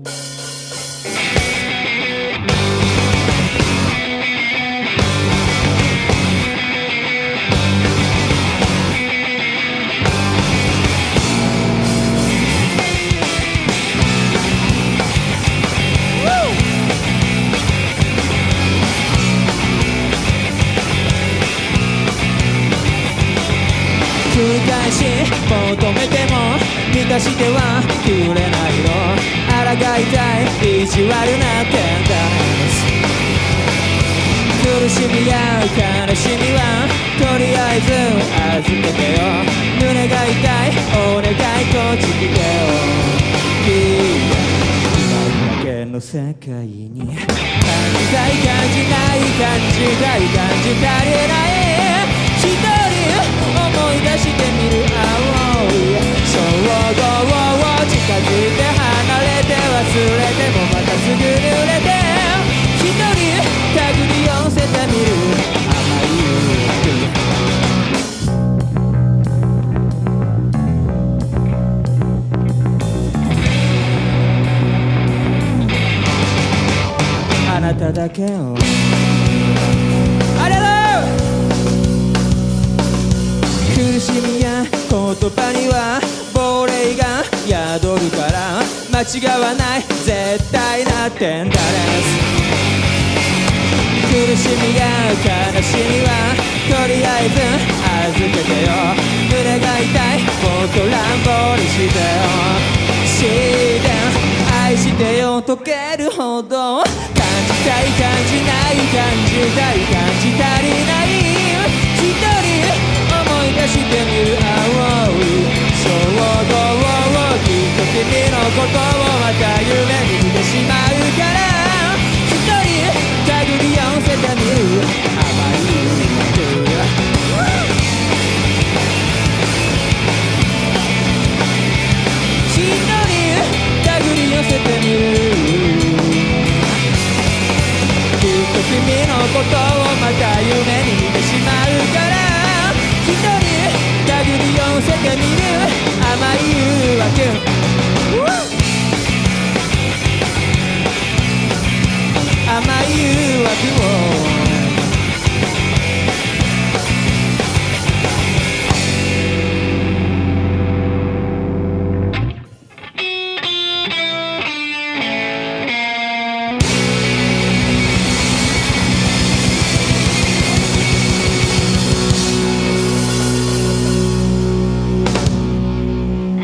繰り返し求めても満たしてはくれないの。抗いたい意地悪なテンダーネス。苦しみや悲しみはとりあえず預けてよ。胸が痛いお願いこっち来てよ。今だけの世界に感じたい感じない感じたい感じ足りない一人思い出してみる青い衝動を近づいて離れて忘れてもまたすぐ濡れて一人手繰り寄せてみる甘いあなただけをありがとう。苦しみや言葉には亡霊が宿るから間違わない絶対な点だです。苦しみや悲しみはとりあえず預けてよ。胸が痛いもっと乱暴にしてよ。して愛してよ溶けるほど感じたい感じない感じたい感じ足りない一人思い出してみる青い衝動をきっと君のことをまた言う